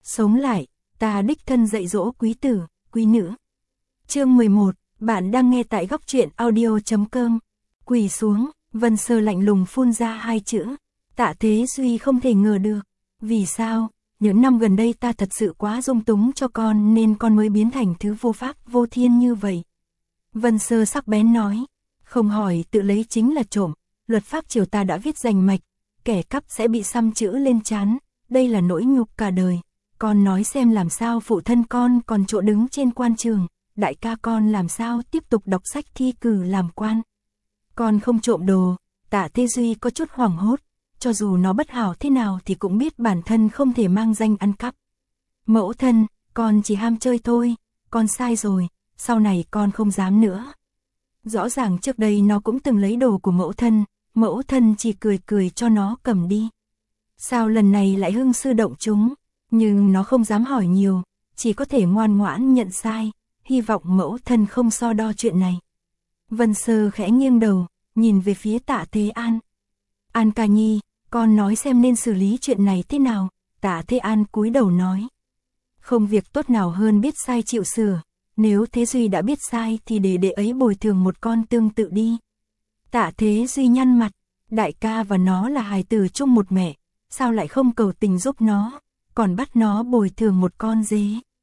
sống lại, ta đích thân dạy dỗ quý tử, quý nữ. Chương 11, bạn đang nghe tại góc truyện audio.com. Quỳ xuống, Vân Sơ lạnh lùng phun ra hai chữ. Tạ Thế Duy không thể ngờ được. Vì sao? Những năm gần đây ta thật sự quá dung túng cho con nên con mới biến thành thứ vô pháp vô thiên như vậy. Vân Sơ sắc bén nói. Không hỏi tự lấy chính là trộm. Luật pháp triều ta đã viết rành mạch. Kẻ cắp sẽ bị xăm chữ lên trán. Đây là nỗi nhục cả đời. Con nói xem làm sao phụ thân con còn chỗ đứng trên quan trường. Đại ca con làm sao tiếp tục đọc sách thi cử làm quan. Con không trộm đồ. Tạ Thế Duy có chút hoảng hốt. Cho dù nó bất hảo thế nào thì cũng biết bản thân không thể mang danh ăn cắp. Mẫu thân, con chỉ ham chơi thôi. Con sai rồi. Sau này con không dám nữa. Rõ ràng trước đây nó cũng từng lấy đồ của mẫu thân. Mẫu thân chỉ cười cười cho nó cầm đi. Sao lần này lại hưng sư động chúng? Nhưng nó không dám hỏi nhiều. Chỉ có thể ngoan ngoãn nhận sai. Hy vọng mẫu thân không so đo chuyện này. Vân Sơ khẽ nghiêng đầu, nhìn về phía Tạ Thế An. An ca nhi, con nói xem nên xử lý chuyện này thế nào. Tạ Thế An cúi đầu nói. Không việc tốt nào hơn biết sai chịu sửa. Nếu Thế Duy đã biết sai thì để đệ ấy bồi thường một con tương tự đi. Tạ Thế Duy nhăn mặt. Đại ca và nó là hài tử chung một mẹ. Sao lại không cầu tình giúp nó, còn bắt nó bồi thường một con dế.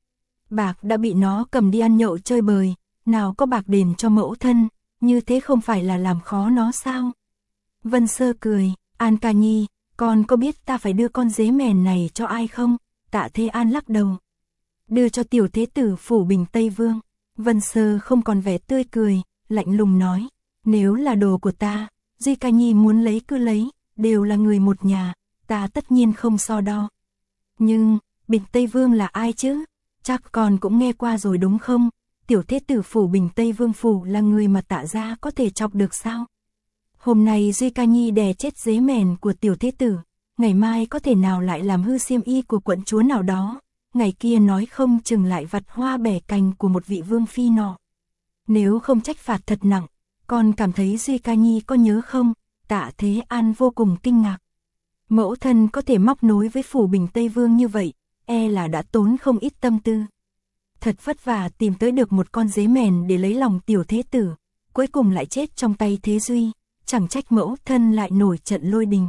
Bạc đã bị nó cầm đi ăn nhậu chơi bời, nào có bạc đền cho mẫu thân, như thế không phải là làm khó nó sao? Vân Sơ cười, An ca nhi, con có biết ta phải đưa con dế mèn này cho ai không? Tạ Thế An lắc đầu. Đưa cho tiểu thế tử phủ Bình Tây Vương. Vân Sơ không còn vẻ tươi cười, lạnh lùng nói, nếu là đồ của ta, Duy ca nhi muốn lấy cứ lấy, đều là người một nhà, ta tất nhiên không so đo. Nhưng, Bình Tây Vương là ai chứ? Chắc con cũng nghe qua rồi đúng không? Tiểu thế tử phủ Bình Tây Vương phủ là người mà Tạ gia có thể chọc được sao? Hôm nay Duy ca nhi đè chết dế mèn của tiểu thế tử, ngày mai có thể nào lại làm hư xiêm y của quận chúa nào đó, ngày kia nói không chừng lại vặt hoa bẻ cành của một vị vương phi nọ. Nếu không trách phạt thật nặng, con cảm thấy Duy ca nhi có nhớ không? Tạ Thế An vô cùng kinh ngạc. Mẫu thân có thể móc nối với phủ Bình Tây Vương như vậy, e là đã tốn không ít tâm tư. Thật vất vả tìm tới được một con dế mèn để lấy lòng tiểu thế tử, cuối cùng lại chết trong tay Thế Duy, chẳng trách mẫu thân lại nổi trận lôi đình.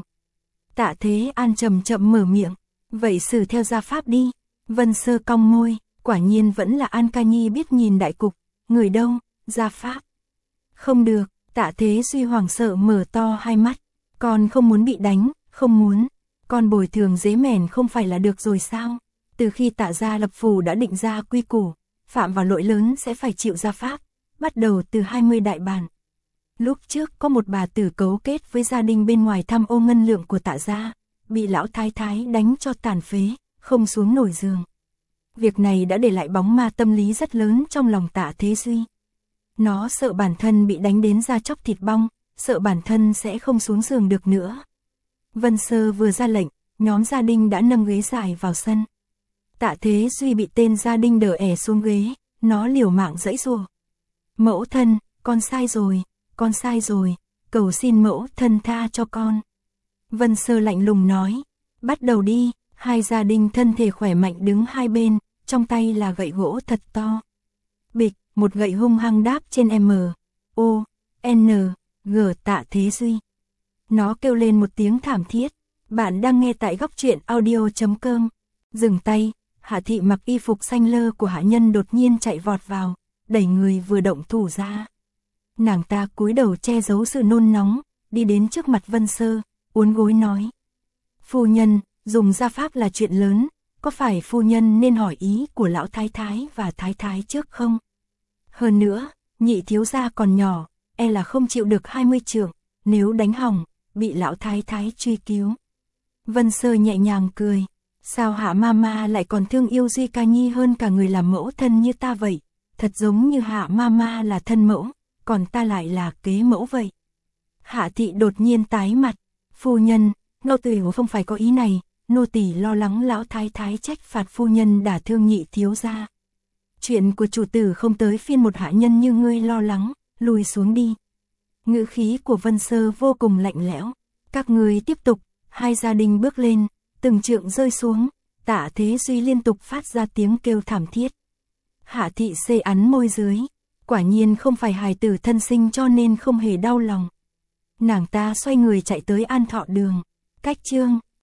Tạ Thế An chậm chậm mở miệng, vậy xử theo gia pháp đi. Vân Sơ cong môi, quả nhiên vẫn là An ca nhi biết nhìn đại cục, người đâu, gia pháp. Không được, Tạ Thế Duy hoảng sợ mở to hai mắt, con không muốn bị đánh, không muốn, con bồi thường dế mèn không phải là được rồi sao? Từ khi Tạ gia lập phủ đã định ra quy củ, phạm vào lỗi lớn sẽ phải chịu gia pháp, bắt đầu từ 20 đại bản. Lúc trước có một bà tử cấu kết với gia đình bên ngoài tham ô ngân lượng của Tạ gia, bị lão thái thái đánh cho tàn phế, không xuống nổi giường. Việc này đã để lại bóng ma tâm lý rất lớn trong lòng Tạ Thế Duy. Nó sợ bản thân bị đánh đến da chóc thịt bong, sợ bản thân sẽ không xuống giường được nữa. Vân Sơ vừa ra lệnh, nhóm gia đình đã nâng ghế dài vào sân. Tạ Thế Duy bị tên gia đình đỡ ẻ xuống ghế, nó liều mạng giãy giụa. Mẫu thân, con sai rồi, cầu xin mẫu thân tha cho con. Vân Sơ lạnh lùng nói, bắt đầu đi. Hai gia đình thân thể khỏe mạnh đứng hai bên, trong tay là gậy gỗ thật to. Bịch, một gậy hung hăng đáp trên M, O, N, G Tạ Thế Duy. Nó kêu lên một tiếng thảm thiết. Bạn đang nghe tại góc truyện audio.com. Dừng tay, Hạ Thị mặc y phục xanh lơ của hạ nhân đột nhiên chạy vọt vào, đẩy người vừa động thủ ra. Nàng ta cúi đầu che giấu sự nôn nóng, đi đến trước mặt Vân Sơ, uốn gối nói. Phu nhân, dùng gia pháp là chuyện lớn, có phải phu nhân nên hỏi ý của lão thái thái và thái thái trước không? Hơn nữa, nhị thiếu gia còn nhỏ, e là không chịu được 20 trượng, nếu đánh hỏng, bị lão thái thái truy cứu. Vân Sơ nhẹ nhàng cười, sao Hạ Mama lại còn thương yêu Duy ca nhi hơn cả người làm mẫu thân như ta vậy, thật giống như Hạ Mama là thân mẫu, còn ta lại là kế mẫu vậy. Hạ Thị đột nhiên tái mặt, phu nhân, nô tỳ không phải có ý này, nô tỳ lo lắng lão thái thái trách phạt phu nhân đả thương nhị thiếu gia. Chuyện của chủ tử không tới phiên một hạ nhân như ngươi lo lắng, lùi xuống đi. Ngữ khí của Vân Sơ vô cùng lạnh lẽo. Các ngươi tiếp tục. Hai gia đình bước lên, từng trượng rơi xuống, Tạ Thế Duy liên tục phát ra tiếng kêu thảm thiết. Hạ Thị Xê ắn môi dưới. Quả nhiên không phải hài tử thân sinh cho nên không hề đau lòng. Nàng ta xoay người chạy tới An Thọ Đường. Cách chương